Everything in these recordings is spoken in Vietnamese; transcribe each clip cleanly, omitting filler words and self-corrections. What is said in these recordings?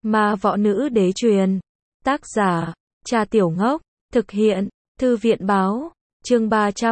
Ma võ nữ đế truyền. Tác giả, Trà Tiểu Ngốc. Thực hiện, Thư viện báo. Chương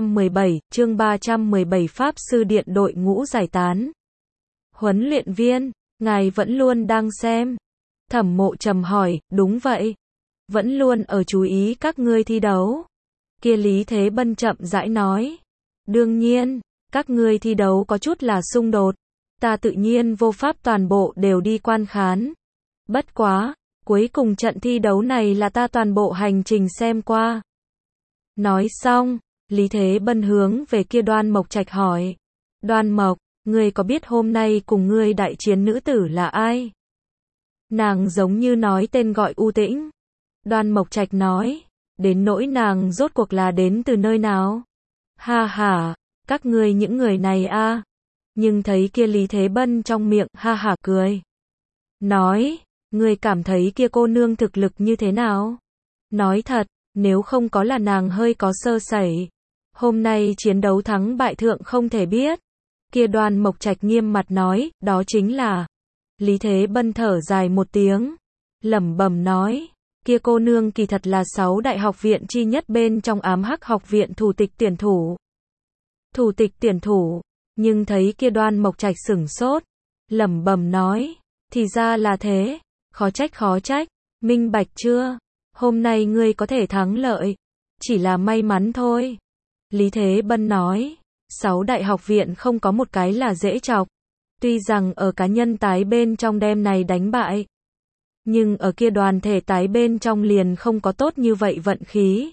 317 Pháp Sư Điện đội ngũ giải tán. Huấn luyện viên, ngài vẫn luôn đang xem. Thẩm Mộ Trầm hỏi, đúng vậy. Vẫn luôn ở chú ý các ngươi thi đấu. Kia Lý Thế Bân chậm rãi nói. Đương nhiên, các ngươi thi đấu có chút là xung đột. Ta tự nhiên vô pháp toàn bộ đều đi quan khán. Bất quá, cuối cùng trận thi đấu này là ta toàn bộ hành trình xem qua. Nói xong, Lý Thế Bân hướng về kia Đoan Mộc Trạch hỏi. Đoan Mộc, ngươi có biết hôm nay cùng ngươi đại chiến nữ tử là ai? Nàng giống như nói tên gọi U Tĩnh. Đoan Mộc Trạch nói, đến nỗi nàng rốt cuộc là đến từ nơi nào? Ha ha, các ngươi những người này a. Nhưng thấy kia Lý Thế Bân trong miệng ha ha cười. Nói, ngươi cảm thấy kia cô nương thực lực như thế nào? Nói thật, nếu không có là nàng hơi có sơ sẩy, hôm nay chiến đấu thắng bại thượng không thể biết. Kia Đoan Mộc Trạch nghiêm mặt nói, đó chính là. Lý Thế Bân thở dài một tiếng, lẩm bẩm nói, kia cô nương kỳ thật là 6 đại học viện chi nhất bên trong Ám Hắc học viện thủ tịch tuyển thủ. Thủ tịch tuyển thủ, nhưng thấy kia Đoan Mộc Trạch sửng sốt, lẩm bẩm nói, thì ra là thế, khó trách, minh bạch chưa? Hôm nay ngươi có thể thắng lợi, chỉ là may mắn thôi. Lý Thế Bân nói, 6 đại học viện không có một cái là dễ chọc. Tuy rằng ở cá nhân tái bên trong đêm này đánh bại, nhưng ở kia đoàn thể tái bên trong liền không có tốt như vậy vận khí.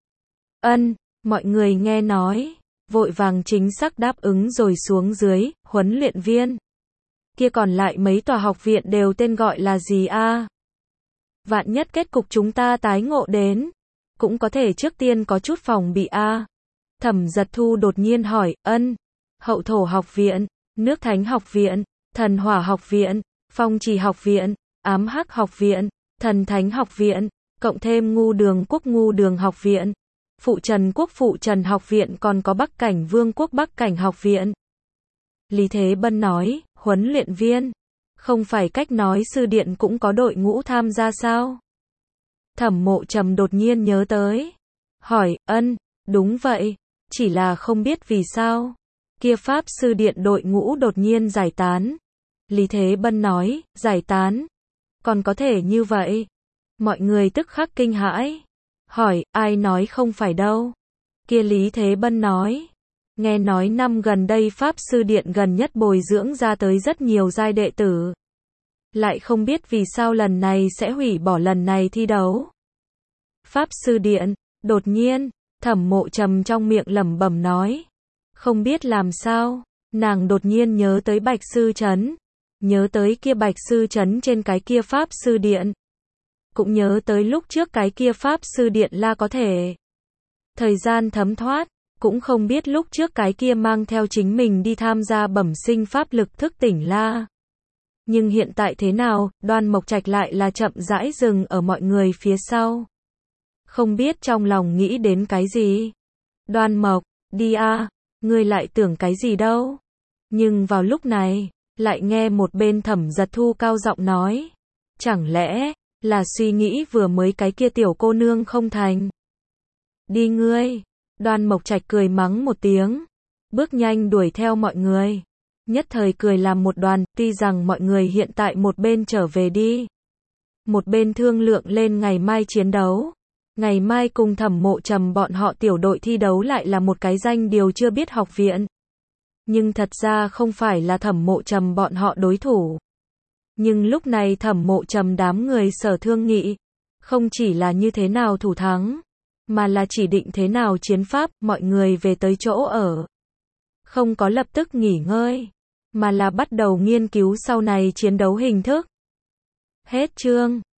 Mọi người nghe nói, vội vàng chính xác đáp ứng rồi xuống dưới, huấn luyện viên. Kia còn lại mấy tòa học viện đều tên gọi là gì a? Vạn nhất kết cục chúng ta tái ngộ đến, cũng có thể trước tiên có chút phòng bị a. Thẩm Giật Thu đột nhiên hỏi, Hậu Thổ học viện, Nước Thánh học viện, Thần Hỏa học viện, Phong Trì học viện, Ám Hắc học viện, Thần Thánh học viện, cộng thêm Ngu Đường Quốc Ngu Đường học viện, Phụ Trần Quốc Phụ Trần học viện, còn có Bắc Cảnh Vương Quốc Bắc Cảnh học viện. Lý Thế Bân nói, huấn luyện viên, không phải cách nói sư điện cũng có đội ngũ tham gia sao? Thẩm Mộ Trầm đột nhiên nhớ tới, hỏi, đúng vậy, chỉ là không biết vì sao kia Pháp Sư Điện đội ngũ đột nhiên giải tán. Lý Thế Bân nói, giải tán? Còn có thể như vậy? Mọi người tức khắc kinh hãi. Hỏi, ai nói không phải đâu? Kia Lý Thế Bân nói, nghe nói năm gần đây Pháp Sư Điện gần nhất bồi dưỡng ra tới rất nhiều giai đệ tử. Lại không biết vì sao lần này sẽ hủy bỏ lần này thi đấu. Pháp Sư Điện, đột nhiên, Thẩm Mộ Trầm trong miệng lẩm bẩm nói. Không biết làm sao, nàng đột nhiên nhớ tới Bạch Sư Trấn. Nhớ tới kia Bạch Sư Trấn trên cái kia Pháp Sư Điện. Cũng nhớ tới lúc trước cái kia Pháp Sư Điện là có thể. Thời gian thấm thoát, cũng không biết lúc trước cái kia mang theo chính mình đi tham gia bẩm sinh pháp lực thức tỉnh la. Nhưng hiện tại thế nào, Đoan Mộc Trạch lại là chậm rãi dừng ở mọi người phía sau. Không biết trong lòng nghĩ đến cái gì. Đoan Mộc, đi a, ngươi lại tưởng cái gì đâu. Nhưng vào lúc này, lại nghe một bên Thẩm Giật Thu cao giọng nói. Chẳng lẽ, là suy nghĩ vừa mới cái kia tiểu cô nương không thành. Đi ngươi. Đoan Mộc Trạch cười mắng một tiếng, bước nhanh đuổi theo mọi người. Nhất thời cười làm một đoàn, tuy rằng mọi người hiện tại một bên trở về đi, một bên thương lượng lên ngày mai chiến đấu. Ngày mai cùng Thẩm Mộ Trầm bọn họ tiểu đội thi đấu lại là một cái danh điều chưa biết học viện. Nhưng thật ra không phải là Thẩm Mộ Trầm bọn họ đối thủ. Nhưng lúc này Thẩm Mộ Trầm đám người sở thương nghị, không chỉ là như thế nào thủ thắng, mà là chỉ định thế nào chiến pháp, mọi người về tới chỗ ở. Không có lập tức nghỉ ngơi, mà là bắt đầu nghiên cứu sau này chiến đấu hình thức. Hết chương.